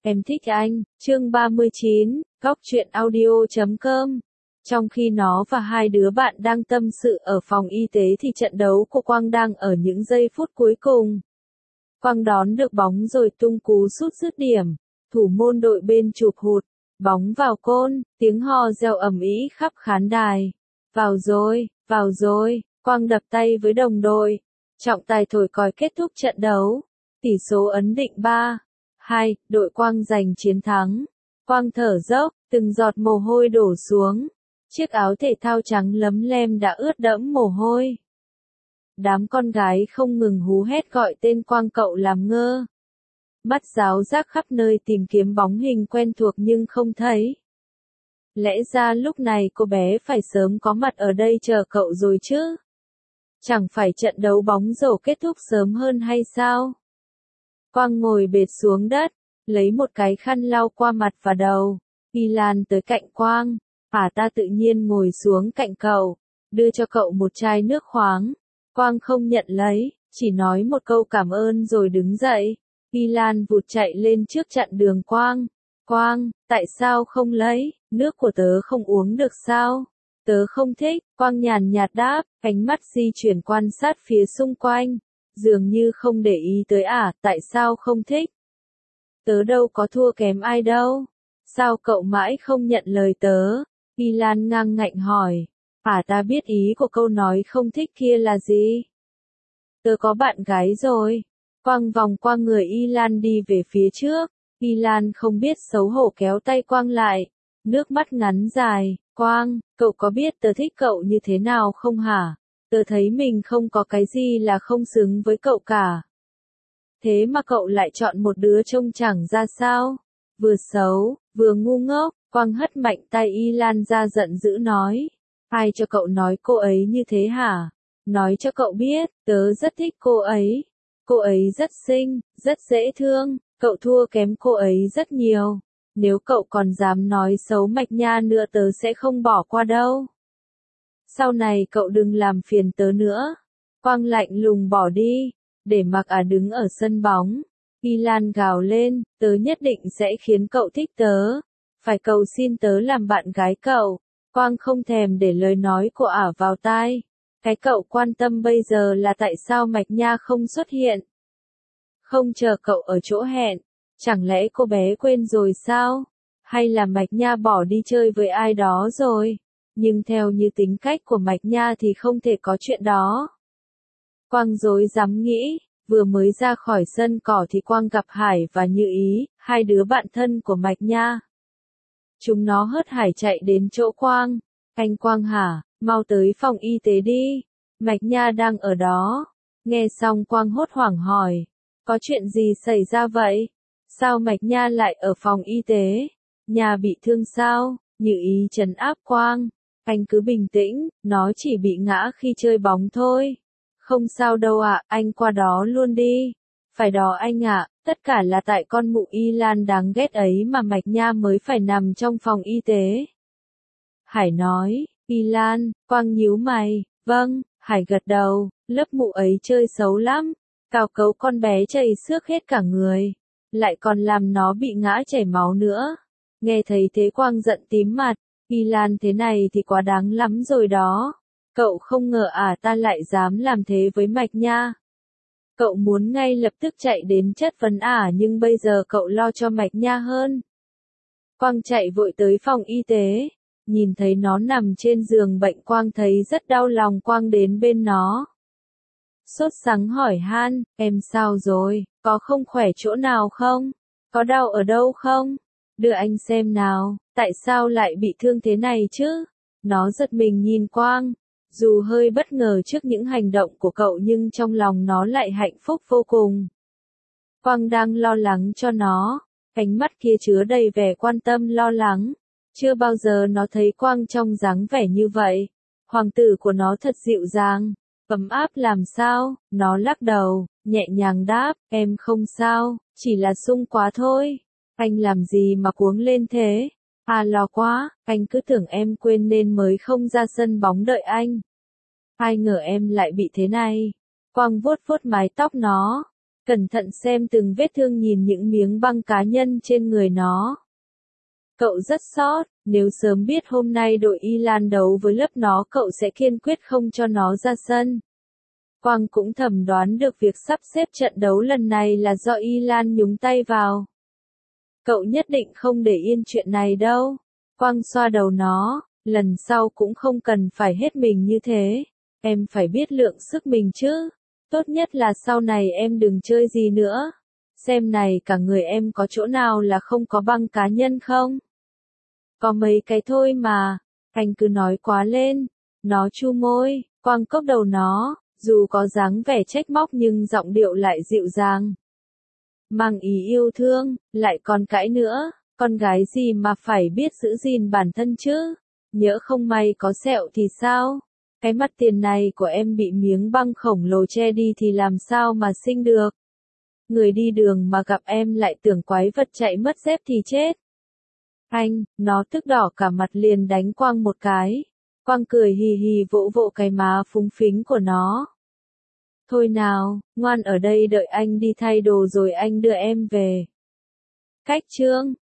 Em thích anh, chương 39, góc truyện audio.com. Trong khi nó và hai đứa bạn đang tâm sự ở phòng y tế thì trận đấu của Quang đang ở những giây phút cuối cùng. Quang đón được bóng rồi tung cú sút dứt điểm. Thủ môn đội bên chụp hụt. Bóng vào côn, tiếng hò reo ầm ĩ khắp khán đài. Vào rồi, Quang đập tay với đồng đội. Trọng tài thổi còi kết thúc trận đấu. Tỷ số ấn định 3-2, đội Quang giành chiến thắng. Quang thở dốc, từng giọt mồ hôi đổ xuống. Chiếc áo thể thao trắng lấm lem đã ướt đẫm mồ hôi. Đám con gái không ngừng hú hét gọi tên Quang, cậu làm ngơ. Mắt giáo giác khắp nơi tìm kiếm bóng hình quen thuộc nhưng không thấy. Lẽ ra lúc này cô bé phải sớm có mặt ở đây chờ cậu rồi chứ. Chẳng phải trận đấu bóng rổ kết thúc sớm hơn hay sao? Quang ngồi bệt xuống đất, lấy một cái khăn lau qua mặt và đầu. Y Lan tới cạnh Quang. Ta tự nhiên ngồi xuống cạnh cậu, đưa cho cậu một chai nước khoáng. Quang không nhận lấy, chỉ nói một câu cảm ơn rồi đứng dậy. Y Lan vụt chạy lên trước chặn đường Quang. Quang, tại sao không lấy, nước của tớ không uống được sao? Tớ không thích, Quang nhàn nhạt đáp, ánh mắt di chuyển quan sát phía xung quanh. Dường như không để ý tới tại sao không thích? Tớ đâu có thua kém ai đâu. Sao cậu mãi không nhận lời tớ? Y Lan ngang ngạnh hỏi. Ta biết ý của câu nói không thích kia là gì. Tớ có bạn gái rồi. Quang vòng qua người Y Lan đi về phía trước. Y Lan không biết xấu hổ kéo tay Quang lại. Nước mắt ngắn dài. Quang, cậu có biết tớ thích cậu như thế nào không hả? Tớ thấy mình không có cái gì là không xứng với cậu cả. Thế mà cậu lại chọn một đứa trông chẳng ra sao. Vừa xấu, vừa ngu ngốc. Quang hất mạnh tay Y Lan ra giận dữ nói. Ai cho cậu nói cô ấy như thế hả? Nói cho cậu biết, tớ rất thích cô ấy. Cô ấy rất xinh, rất dễ thương. Cậu thua kém cô ấy rất nhiều. Nếu cậu còn dám nói xấu Mạch Nha nữa tớ sẽ không bỏ qua đâu. Sau này cậu đừng làm phiền tớ nữa. Quang lạnh lùng bỏ đi, để mặc đứng ở sân bóng. Y Lan gào lên, tớ nhất định sẽ khiến cậu thích tớ. Phải cầu xin tớ làm bạn gái cậu. Quang không thèm để lời nói của vào tai. Cái cậu quan tâm bây giờ là tại sao Mạch Nha không xuất hiện. Không chờ cậu ở chỗ hẹn. Chẳng lẽ cô bé quên rồi sao? Hay là Mạch Nha bỏ đi chơi với ai đó rồi? Nhưng theo như tính cách của Mạch Nha thì không thể có chuyện đó. Quang rối rắm nghĩ, vừa mới ra khỏi sân cỏ thì Quang gặp Hải và Như Ý, hai đứa bạn thân của Mạch Nha. Chúng nó hớt hải chạy đến chỗ Quang. Anh Quang hả, mau tới phòng y tế đi. Mạch Nha đang ở đó. Nghe xong Quang hốt hoảng hỏi. Có chuyện gì xảy ra vậy? Sao Mạch Nha lại ở phòng y tế? Nha bị thương sao? Như Ý trấn áp Quang. Anh cứ bình tĩnh, nó chỉ bị ngã khi chơi bóng thôi. Không sao đâu anh qua đó luôn đi. Phải đó anh tất cả là tại con mụ Y Lan đáng ghét ấy mà Mạch Nha mới phải nằm trong phòng y tế. Hải nói, Y Lan, Quang nhíu mày, vâng, Hải gật đầu, lớp mụ ấy chơi xấu lắm. Cào cấu con bé chảy xước hết cả người. Lại còn làm nó bị ngã chảy máu nữa. Nghe thấy thế Quang giận tím mặt. Y Lan thế này thì quá đáng lắm rồi đó. Cậu không ngờ ta lại dám làm thế với Mạch Nha. Cậu muốn ngay lập tức chạy đến chất vấn nhưng bây giờ cậu lo cho Mạch Nha hơn. Quang chạy vội tới phòng y tế. Nhìn thấy nó nằm trên giường bệnh Quang thấy rất đau lòng. Quang đến bên nó. Sốt sắng hỏi han, em sao rồi, có không khỏe chỗ nào không? Có đau ở đâu không? Đưa anh xem nào, tại sao lại bị thương thế này chứ? Nó giật mình nhìn Quang. Dù hơi bất ngờ trước những hành động của cậu nhưng trong lòng nó lại hạnh phúc vô cùng. Quang đang lo lắng cho nó. Ánh mắt kia chứa đầy vẻ quan tâm lo lắng. Chưa bao giờ nó thấy Quang trong dáng vẻ như vậy. Hoàng tử của nó thật dịu dàng. Ấm áp làm sao? Nó lắc đầu, nhẹ nhàng đáp, em không sao, chỉ là sung quá thôi. Anh làm gì mà cuống lên thế? Lo quá, anh cứ tưởng em quên nên mới không ra sân bóng đợi anh. Ai ngờ em lại bị thế này. Quang vuốt vuốt mái tóc nó. Cẩn thận xem từng vết thương, nhìn những miếng băng cá nhân trên người nó. Cậu rất sót, nếu sớm biết hôm nay đội Ilan đấu với lớp nó cậu sẽ kiên quyết không cho nó ra sân. Quang cũng thầm đoán được việc sắp xếp trận đấu lần này là do Ilan nhúng tay vào. Cậu nhất định không để yên chuyện này đâu. Quang xoa đầu nó, lần sau cũng không cần phải hết mình như thế. Em phải biết lượng sức mình chứ. Tốt nhất là sau này em đừng chơi gì nữa. Xem này, cả người em có chỗ nào là không có băng cá nhân không? Có mấy cái thôi mà. Anh cứ nói quá lên. Nó chu môi, Quang cốc đầu nó, dù có dáng vẻ trách móc nhưng giọng điệu lại dịu dàng. Mang ý yêu thương, lại còn cãi nữa. Con gái gì mà phải biết giữ gìn bản thân chứ? Nhỡ không may có sẹo thì sao? Cái mặt tiền này của em bị miếng băng khổng lồ che đi thì làm sao mà xinh được? Người đi đường mà gặp em lại tưởng quái vật chạy mất dép thì chết. Anh, nó tức đỏ cả mặt liền đánh Quang một cái. Quang cười hì hì vỗ vỗ cái má phúng phính của nó. Thôi nào, ngoan ở đây đợi anh đi thay đồ rồi anh đưa em về. Cách chương